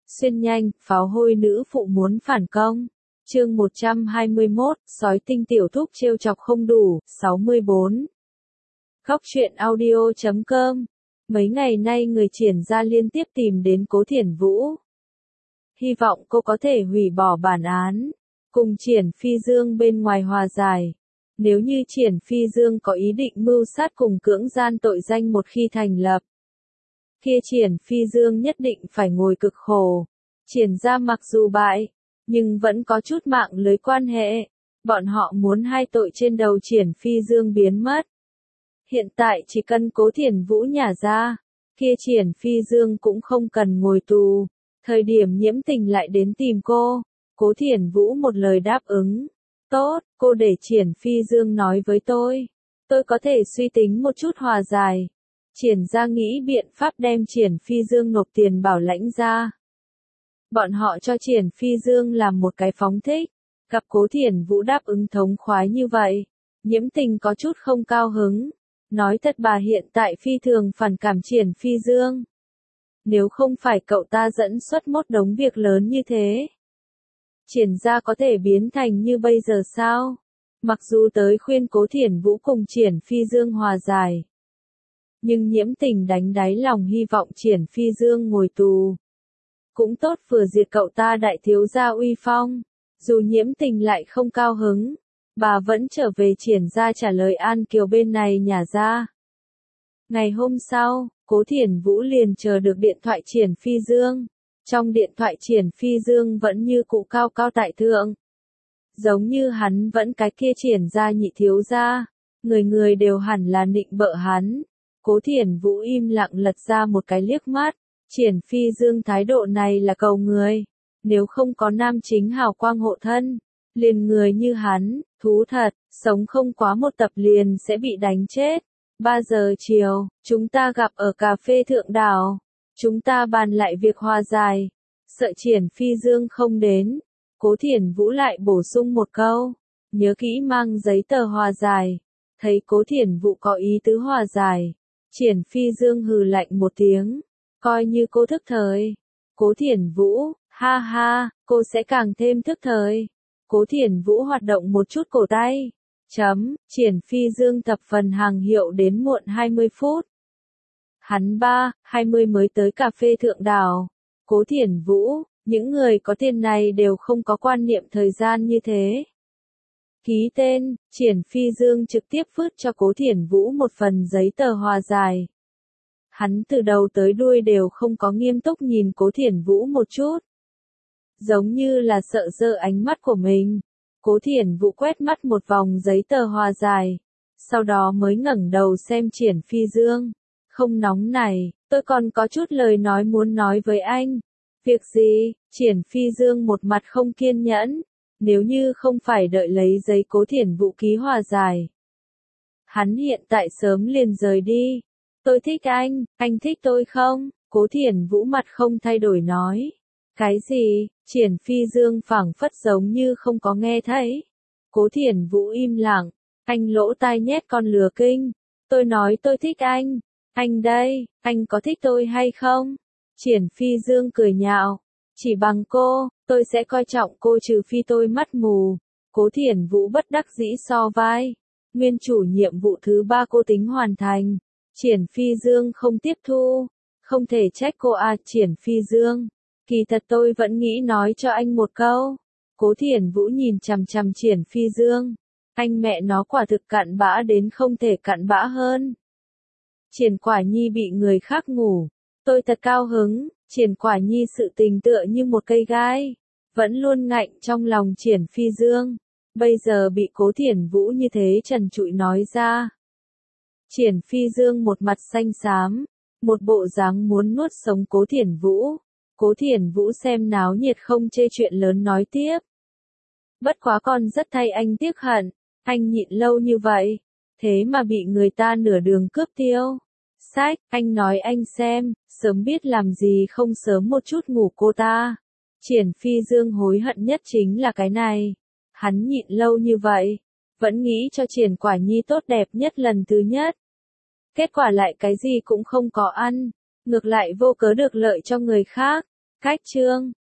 Xuyên nhanh, pháo hôi nữ phụ muốn phản công. Chương 121, sói tinh tiểu thúc trêu chọc không đủ, 64. Góc truyện audio.com. Mấy ngày nay người Triển gia liên tiếp tìm đến Cố Thiển Vũ. Hy vọng cô có thể hủy bỏ bản án, cùng Triển Phi Dương bên ngoài hòa giải. Nếu như Triển Phi Dương có ý định mưu sát cùng cưỡng gian tội danh một khi thành lập, kia Triển Phi Dương nhất định phải ngồi cực khổ. Triển gia mặc dù bại, nhưng vẫn có chút mạng lưới quan hệ. Bọn họ muốn hai tội trên đầu Triển Phi Dương biến mất. Hiện tại chỉ cần Cố Thiển Vũ nhả ra, kia Triển Phi Dương cũng không cần ngồi tù. Thời điểm Nhiễm Tình lại đến tìm cô, Cố Thiển Vũ một lời đáp ứng. Tốt, cô để Triển Phi Dương nói với tôi có thể suy tính một chút hòa giải. Triển gia nghĩ biện pháp đem Triển Phi Dương nộp tiền bảo lãnh ra. Bọn họ cho Triển Phi Dương làm một cái phóng thích. Gặp Cố Thiển Vũ đáp ứng thống khoái như vậy, Nhiễm Tình có chút không cao hứng. Nói thật bà hiện tại phi thường phản cảm Triển Phi Dương. Nếu không phải cậu ta dẫn xuất một đống việc lớn như thế, Triển gia có thể biến thành như bây giờ sao? Mặc dù tới khuyên Cố Thiển Vũ cùng Triển Phi Dương hòa giải, nhưng Nhiễm Tình đánh đáy lòng hy vọng Triển Phi Dương ngồi tù. Cũng tốt vừa diệt cậu ta đại thiếu gia uy phong. Dù Nhiễm Tình lại không cao hứng, bà vẫn trở về Triển gia trả lời An Kiều bên này nhả ra. Ngày hôm sau, Cố Thiển Vũ liền chờ được điện thoại Triển Phi Dương. Trong điện thoại Triển Phi Dương vẫn như cụ cao cao tại thượng. Giống như hắn vẫn cái kia Triển gia nhị thiếu gia. Người người đều hẳn là nịnh bợ hắn. Cố Thiển Vũ im lặng lật ra một cái liếc mắt. Triển Phi Dương thái độ này là cầu người. Nếu không có nam chính hào quang hộ thân, liền người như hắn, thú thật, sống không quá một tập liền sẽ bị đánh chết. 3 giờ chiều, chúng ta gặp ở cà phê Thượng Đảo. Chúng ta bàn lại việc hòa giải. Sợ Triển Phi Dương không đến, Cố Thiển Vũ lại bổ sung một câu. Nhớ kỹ mang giấy tờ hòa giải. Thấy Cố Thiển Vũ có ý tứ hòa giải, Triển Phi Dương hừ lạnh một tiếng. Coi như cô thức thời. Cố Thiển Vũ, ha ha, cô sẽ càng thêm thức thời. Cố Thiển Vũ hoạt động một chút cổ tay. Triển Phi Dương thập phần hàng hiệu đến muộn 20 phút. Hắn 3:20 mới tới cà phê Thượng Đảo. Cố Thiển Vũ, những người có tiền này đều không có quan niệm thời gian như thế. Ký tên, Triển Phi Dương trực tiếp phứt cho Cố Thiển Vũ một phần giấy tờ hòa giải. Hắn từ đầu tới đuôi đều không có nghiêm túc nhìn Cố Thiển Vũ một chút. Giống như là sợ dơ ánh mắt của mình. Cố Thiển Vũ quét mắt một vòng giấy tờ hòa giải. Sau đó mới ngẩng đầu xem Triển Phi Dương. Không nóng này, tôi còn có chút lời nói muốn nói với anh. Việc gì? Triển Phi Dương một mặt không kiên nhẫn. Nếu như không phải đợi lấy giấy Cố Thiển Vũ ký hòa giải, hắn hiện tại sớm liền rời đi. Tôi thích anh thích tôi không? Cố Thiển Vũ mặt không thay đổi nói. Cái gì? Triển Phi Dương phảng phất giống như không có nghe thấy. Cố Thiển Vũ im lặng. Anh lỗ tai nhét con lừa kinh. Tôi nói tôi thích anh. Anh đây, anh có thích tôi hay không? Triển Phi Dương cười nhạo. Chỉ bằng cô, tôi sẽ coi trọng cô trừ phi tôi mắt mù. Cố Thiển Vũ bất đắc dĩ so vai. Nguyên chủ nhiệm vụ thứ 3 cô tính hoàn thành. Triển Phi Dương không tiếp thu. Không thể trách cô à. Triển Phi Dương, kỳ thật tôi vẫn nghĩ nói cho anh một câu. Cố Thiển Vũ nhìn chằm chằm Triển Phi Dương. Anh mẹ nó quả thực cặn bã đến không thể cặn bã hơn. Triển Quả Nhi bị người khác ngủ. Tôi thật cao hứng. Triển Quả Nhi sự tình tựa như một cây gai, vẫn luôn ngạnh trong lòng Triển Phi Dương. Bây giờ bị Cố Thiển Vũ như thế trần trụi nói ra. Triển Phi Dương một mặt xanh xám, một bộ dáng muốn nuốt sống Cố Thiển Vũ. Cố Thiển Vũ xem náo nhiệt không chê chuyện lớn nói tiếp. Bất quá con rất thay anh tiếc hận, anh nhịn lâu như vậy, thế mà bị người ta nửa đường cướp tiêu. Sách, anh nói anh xem, sớm biết làm gì không sớm một chút ngủ cô ta. Triển Phi Dương hối hận nhất chính là cái này. Hắn nhịn lâu như vậy, vẫn nghĩ cho Triển Quả Nhi tốt đẹp nhất lần thứ nhất. Kết quả lại cái gì cũng không có ăn, ngược lại vô cớ được lợi cho người khác. Cách chương